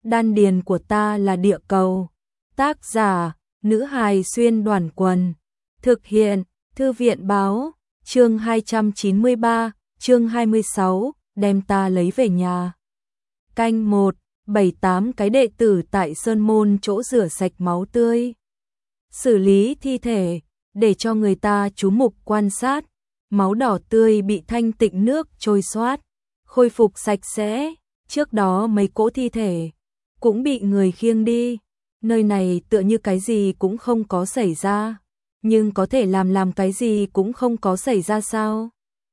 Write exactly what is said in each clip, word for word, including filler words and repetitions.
Đan điền của ta là địa cầu. Tác giả, nữ hài xuyên đoàn quần. Thực hiện, thư viện báo, chương hai trăm chín mươi ba, chương hai mươi sáu, đem ta lấy về nhà. Canh một, bảy tám cái đệ tử tại Sơn Môn chỗ rửa sạch máu tươi. Xử lý thi thể, để cho người ta chú mục quan sát. Máu đỏ tươi bị thanh tịnh nước trôi xoát, khôi phục sạch sẽ. Trước đó mấy cỗ thi thể cũng bị người khiêng đi. Nơi này tựa như cái gì cũng không có xảy ra, nhưng có thể làm làm cái gì cũng không có xảy ra sao?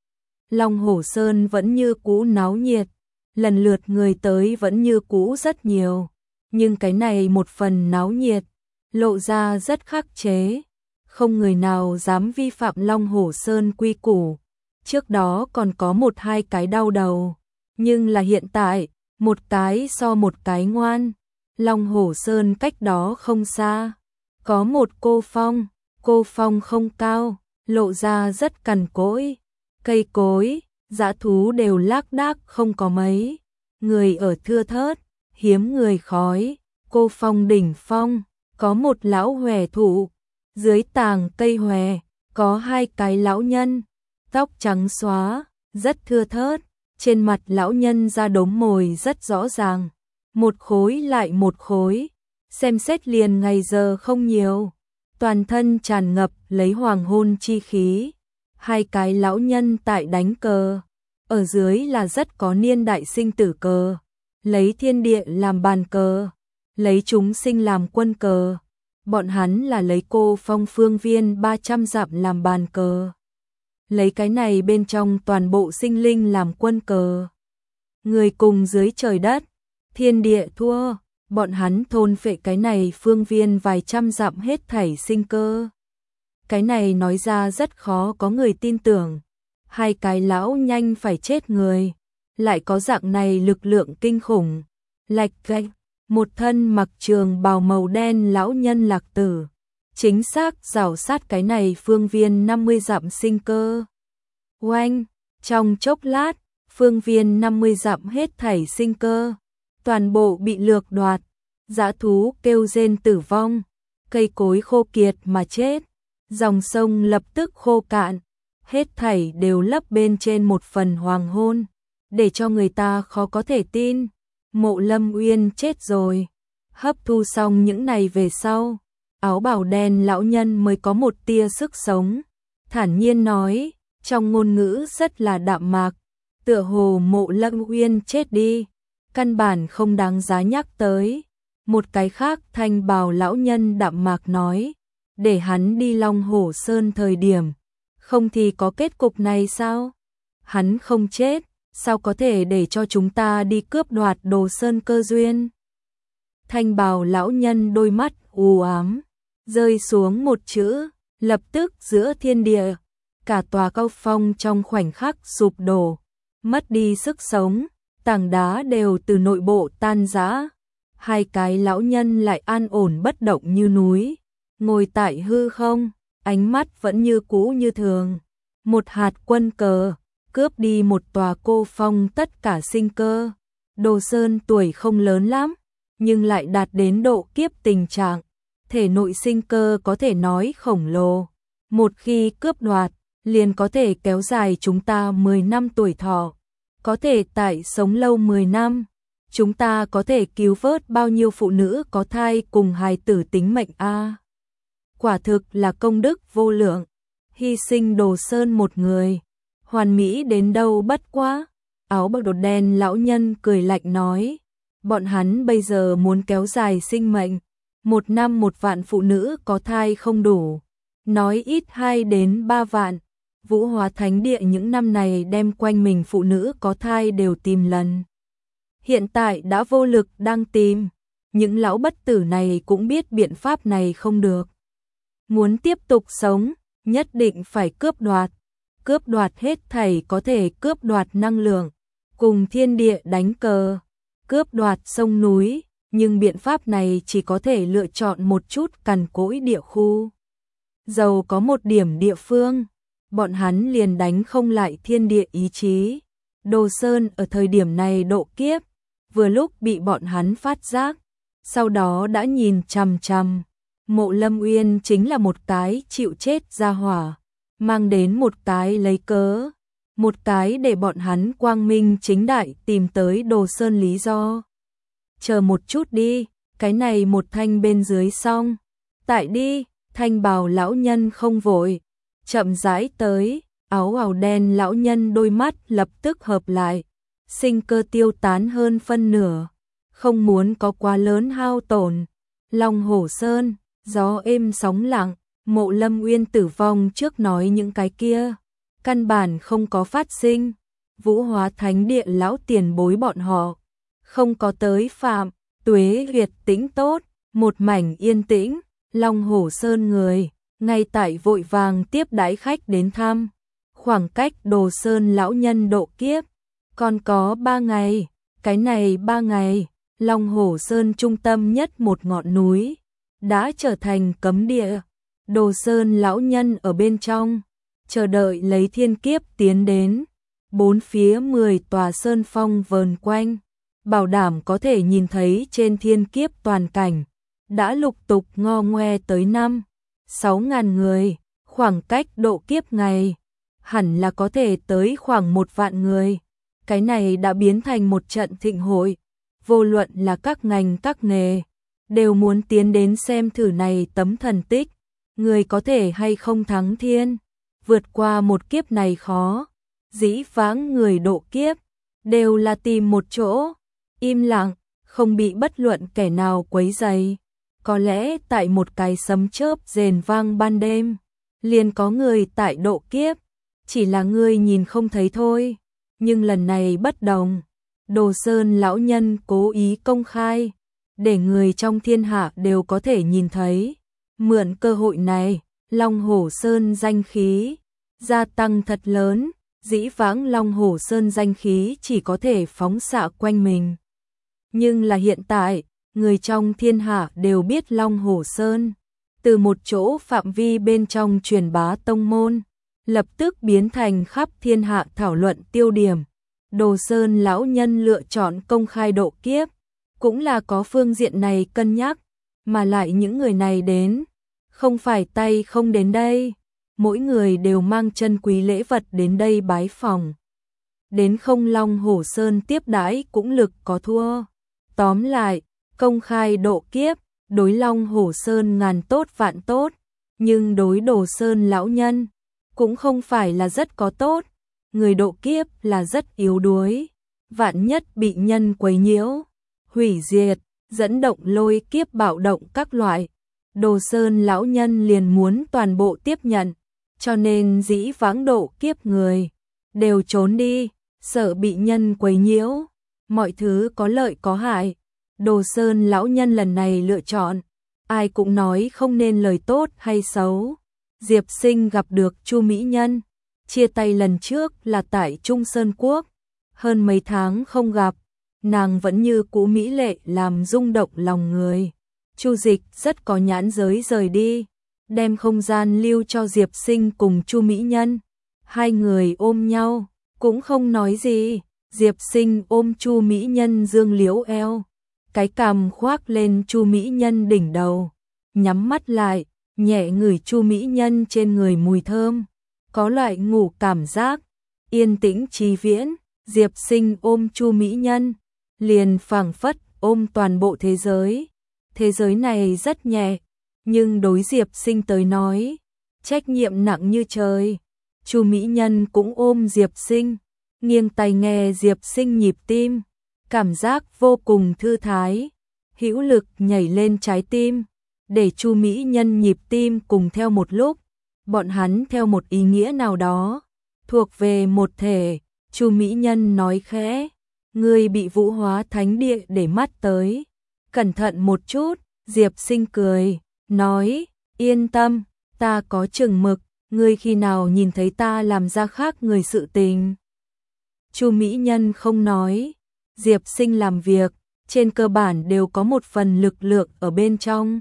Long Hổ Sơn vẫn như cũ náo nhiệt, lần lượt người tới vẫn như cũ rất nhiều, nhưng cái này một phần náo nhiệt, lộ ra rất khắc chế. Không người nào dám vi phạm Long Hổ Sơn quy củ. Trước đó còn có một hai cái đau đầu, nhưng là hiện tại, một cái so một cái ngoan. Long Hổ Sơn cách đó không xa, có một cô phong, cô phong không cao, lộ ra rất cằn cỗi. Cây cối, dã thú đều lác đác không có mấy, người ở thưa thớt, hiếm người khói. Cô phong đỉnh phong, có một lão hòe thụ, dưới tàng cây hòe, có hai cái lão nhân, tóc trắng xóa, rất thưa thớt, trên mặt lão nhân da đốm mồi rất rõ ràng, một khối lại một khối, xem xét liền ngày giờ không nhiều, toàn thân tràn ngập lấy hoàng hôn chi khí. Hai cái lão nhân tại đánh cờ, ở dưới là rất có niên đại sinh tử cờ, lấy thiên địa làm bàn cờ, lấy chúng sinh làm quân cờ. Bọn hắn là lấy cô phong phương viên ba trăm dặm làm bàn cờ, lấy cái này bên trong toàn bộ sinh linh làm quân cờ. Người cùng dưới trời đất, thiên địa thua, bọn hắn thôn phệ cái này phương viên vài trăm dặm hết thảy sinh cơ. Cái này nói ra rất khó có người tin tưởng. Hai cái lão nhanh phải chết người, lại có dạng này lực lượng kinh khủng. Lạch gạch, một thân mặc trường bào màu đen lão nhân lạc tử, chính xác rảo sát cái này phương viên năm mươi dặm sinh cơ. Oanh, trong chốc lát, phương viên năm mươi dặm hết thảy sinh cơ, toàn bộ bị lược đoạt, dã thú kêu rên tử vong, cây cối khô kiệt mà chết, dòng sông lập tức khô cạn, hết thảy đều lấp bên trên một phần hoàng hôn, để cho người ta khó có thể tin. Mộ Lâm Uyên chết rồi. Hấp thu xong những này về sau, áo bào đen lão nhân mới có một tia sức sống, thản nhiên nói, trong ngôn ngữ rất là đạm mạc, tựa hồ Mộ Lâm Uyên chết đi, căn bản không đáng giá nhắc tới. Một cái khác thanh bào lão nhân đạm mạc nói, để hắn đi Long Hổ Sơn thời điểm, không thì có kết cục này sao? Hắn không chết, sao có thể để cho chúng ta đi cướp đoạt Đồ Sơn cơ duyên? Thanh bào lão nhân đôi mắt u ám, rơi xuống một chữ, lập tức giữa thiên địa, cả tòa cao phong trong khoảnh khắc sụp đổ, mất đi sức sống, tảng đá đều từ nội bộ tan rã. Hai cái lão nhân lại an ổn bất động như núi, ngồi tại hư không, ánh mắt vẫn như cũ như thường. Một hạt quân cờ, cướp đi một tòa cô phong tất cả sinh cơ. Đồ Sơn tuổi không lớn lắm, nhưng lại đạt đến độ kiếp tình trạng, thể nội sinh cơ có thể nói khổng lồ. Một khi cướp đoạt, liền có thể kéo dài chúng ta mười năm tuổi thọ, có thể tại sống lâu mười năm. Chúng ta có thể cứu vớt bao nhiêu phụ nữ có thai cùng hài tử tính mệnh a. À, quả thực là công đức vô lượng, hy sinh Đồ Sơn một người, hoàn mỹ đến đâu bất quá. Áo bào đột đen lão nhân cười lạnh nói, bọn hắn bây giờ muốn kéo dài sinh mệnh, một năm một vạn phụ nữ có thai không đủ, nói ít hai đến ba vạn. Vũ Hóa Thánh Địa những năm này đem quanh mình phụ nữ có thai đều tìm lần, hiện tại đã vô lực đang tìm. Những lão bất tử này cũng biết biện pháp này không được, muốn tiếp tục sống, nhất định phải cướp đoạt, cướp đoạt hết thảy có thể cướp đoạt năng lượng, cùng thiên địa đánh cờ, cướp đoạt sông núi, nhưng biện pháp này chỉ có thể lựa chọn một chút cằn cỗi địa khu. Dầu có một điểm địa phương, bọn hắn liền đánh không lại thiên địa ý chí. Đồ Sơn ở thời điểm này độ kiếp, vừa lúc bị bọn hắn phát giác, sau đó đã nhìn chằm chằm. Mộ Lâm Uyên chính là một cái chịu chết ra hỏa, mang đến một cái lấy cớ, một cái để bọn hắn quang minh chính đại tìm tới Đồ Sơn lý do. Chờ một chút đi, cái này một thanh bên dưới xong. Tại đi, thanh bào lão nhân không vội, chậm rãi tới, áo bào đen lão nhân đôi mắt lập tức hợp lại, sinh cơ tiêu tán hơn phân nửa, không muốn có quá lớn hao tổn. Long Hổ Sơn, gió êm sóng lặng, Mộ Lâm Uyên tử vong trước nói những cái kia, căn bản không có phát sinh. Vũ Hóa Thánh Địa lão tiền bối bọn họ không có tới phạm, Tuế Huyệt tĩnh tốt, một mảnh yên tĩnh. Long Hổ Sơn người ngay tại vội vàng tiếp đãi khách đến thăm. Khoảng cách Đồ Sơn lão nhân độ kiếp còn có ba ngày, cái này ba ngày, Long Hổ Sơn trung tâm nhất một ngọn núi đã trở thành cấm địa. Đồ Sơn lão nhân ở bên trong chờ đợi lấy thiên kiếp tiến đến, bốn phía mười tòa sơn phong vờn quanh, bảo đảm có thể nhìn thấy trên thiên kiếp toàn cảnh. Đã lục tục ngo ngoe tới năm, sáu ngàn người, khoảng cách độ kiếp ngày, hẳn là có thể tới khoảng một vạn người. Cái này đã biến thành một trận thịnh hội, vô luận là các ngành các nghề, đều muốn tiến đến xem thử này tấm thần tích, người có thể hay không thắng thiên, vượt qua một kiếp này khó. Dĩ vãng người độ kiếp, đều là tìm một chỗ, im lặng, không bị bất luận kẻ nào quấy rầy. Có lẽ tại một cái sấm chớp rền vang ban đêm, liền có người tại độ kiếp, chỉ là người nhìn không thấy thôi. Nhưng lần này bất đồng, Đồ Sơn lão nhân cố ý công khai, để người trong thiên hạ đều có thể nhìn thấy. Mượn cơ hội này, Long Hổ Sơn danh khí gia tăng thật lớn, dĩ vãng Long Hổ Sơn danh khí chỉ có thể phóng xạ quanh mình. Nhưng là hiện tại, người trong thiên hạ đều biết Long Hổ Sơn, từ một chỗ phạm vi bên trong truyền bá tông môn, lập tức biến thành khắp thiên hạ thảo luận tiêu điểm. Đồ Sơn lão nhân lựa chọn công khai độ kiếp, cũng là có phương diện này cân nhắc, mà lại những người này đến, không phải tay không đến đây, mỗi người đều mang chân quý lễ vật đến đây bái phỏng. Đến không Long Hổ Sơn tiếp đãi cũng lực có thua. Tóm lại, công khai độ kiếp, đối Long Hổ Sơn ngàn tốt vạn tốt, nhưng đối Đồ Sơn lão nhân, cũng không phải là rất có tốt. Người độ kiếp là rất yếu đuối, vạn nhất bị nhân quấy nhiễu, hủy diệt, dẫn động lôi kiếp bạo động các loại. Đồ Sơn lão nhân liền muốn toàn bộ tiếp nhận, cho nên dĩ vãng độ kiếp người, đều trốn đi, sợ bị nhân quấy nhiễu, mọi thứ có lợi có hại. Đồ Sơn lão nhân lần này lựa chọn, ai cũng nói không nên lời tốt hay xấu. Diệp Sinh gặp được Chu Mỹ Nhân, chia tay lần trước là tại Trung Sơn Quốc, hơn mấy tháng không gặp, nàng vẫn như cũ mỹ lệ làm rung động lòng người. Chu Dịch rất có nhãn giới rời đi, đem không gian lưu cho Diệp Sinh cùng Chu Mỹ Nhân. Hai người ôm nhau, cũng không nói gì. Diệp Sinh ôm Chu Mỹ Nhân dương liễu eo, cái cằm khoác lên Chu Mỹ Nhân đỉnh đầu, nhắm mắt lại, nhẹ ngửi Chu Mỹ Nhân trên người mùi thơm, có loại ngủ cảm giác, yên tĩnh trí viễn. Diệp Sinh ôm Chu Mỹ Nhân, liền phảng phất ôm toàn bộ thế giới. Thế giới này rất nhẹ, nhưng đối Diệp Sinh tới nói, trách nhiệm nặng như trời. Chu Mỹ Nhân cũng ôm Diệp Sinh, nghiêng tai nghe Diệp Sinh nhịp tim, cảm giác vô cùng thư thái, hữu lực nhảy lên trái tim, để Chu Mỹ Nhân nhịp tim cùng theo một lúc. Bọn hắn theo một ý nghĩa nào đó, thuộc về một thể. Chu Mỹ Nhân nói khẽ, ngươi bị Vũ Hóa Thánh Địa để mắt tới, cẩn thận một chút. Diệp Sinh cười, nói, yên tâm, ta có chừng mực, ngươi khi nào nhìn thấy ta làm ra khác người sự tình. Chu Mỹ Nhân không nói, Diệp Sinh làm việc, trên cơ bản đều có một phần lực lượng ở bên trong.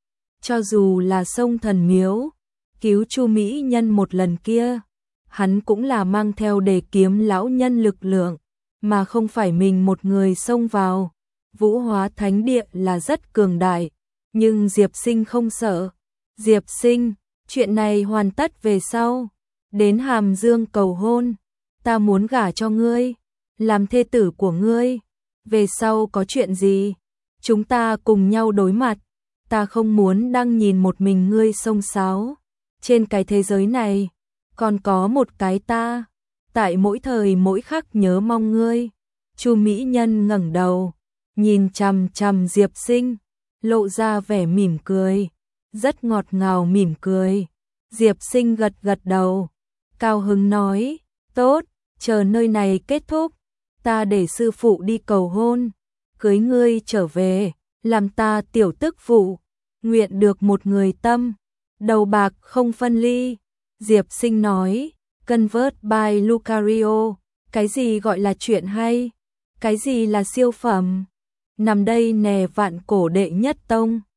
Cho dù là Sông Thần Miếu, cứu Chu Mỹ Nhân một lần kia, hắn cũng là mang theo để kiếm lão nhân lực lượng, mà không phải mình một người xông vào. Vũ Hóa Thánh Địa là rất cường đại, nhưng Diệp Sinh không sợ. Diệp Sinh, chuyện này hoàn tất về sau, đến Hàm Dương cầu hôn, ta muốn gả cho ngươi, làm thê tử của ngươi, về sau có chuyện gì, chúng ta cùng nhau đối mặt, ta không muốn đang nhìn một mình ngươi xông xáo. Trên cái thế giới này, còn có một cái ta, tại mỗi thời mỗi khắc nhớ mong ngươi. Chu Mỹ Nhân ngẩng đầu, nhìn chằm chằm Diệp Sinh, lộ ra vẻ mỉm cười, rất ngọt ngào mỉm cười. Diệp Sinh gật gật đầu, cao hứng nói, tốt, chờ nơi này kết thúc, ta để sư phụ đi cầu hôn, cưới ngươi trở về, làm ta tiểu tức phụ, nguyện được một người tâm, đầu bạc không phân ly. Diệp Sinh nói, Convert by Lucario, cái gì gọi là chuyện hay, cái gì là siêu phẩm, nằm đây nè vạn cổ đệ nhất tông.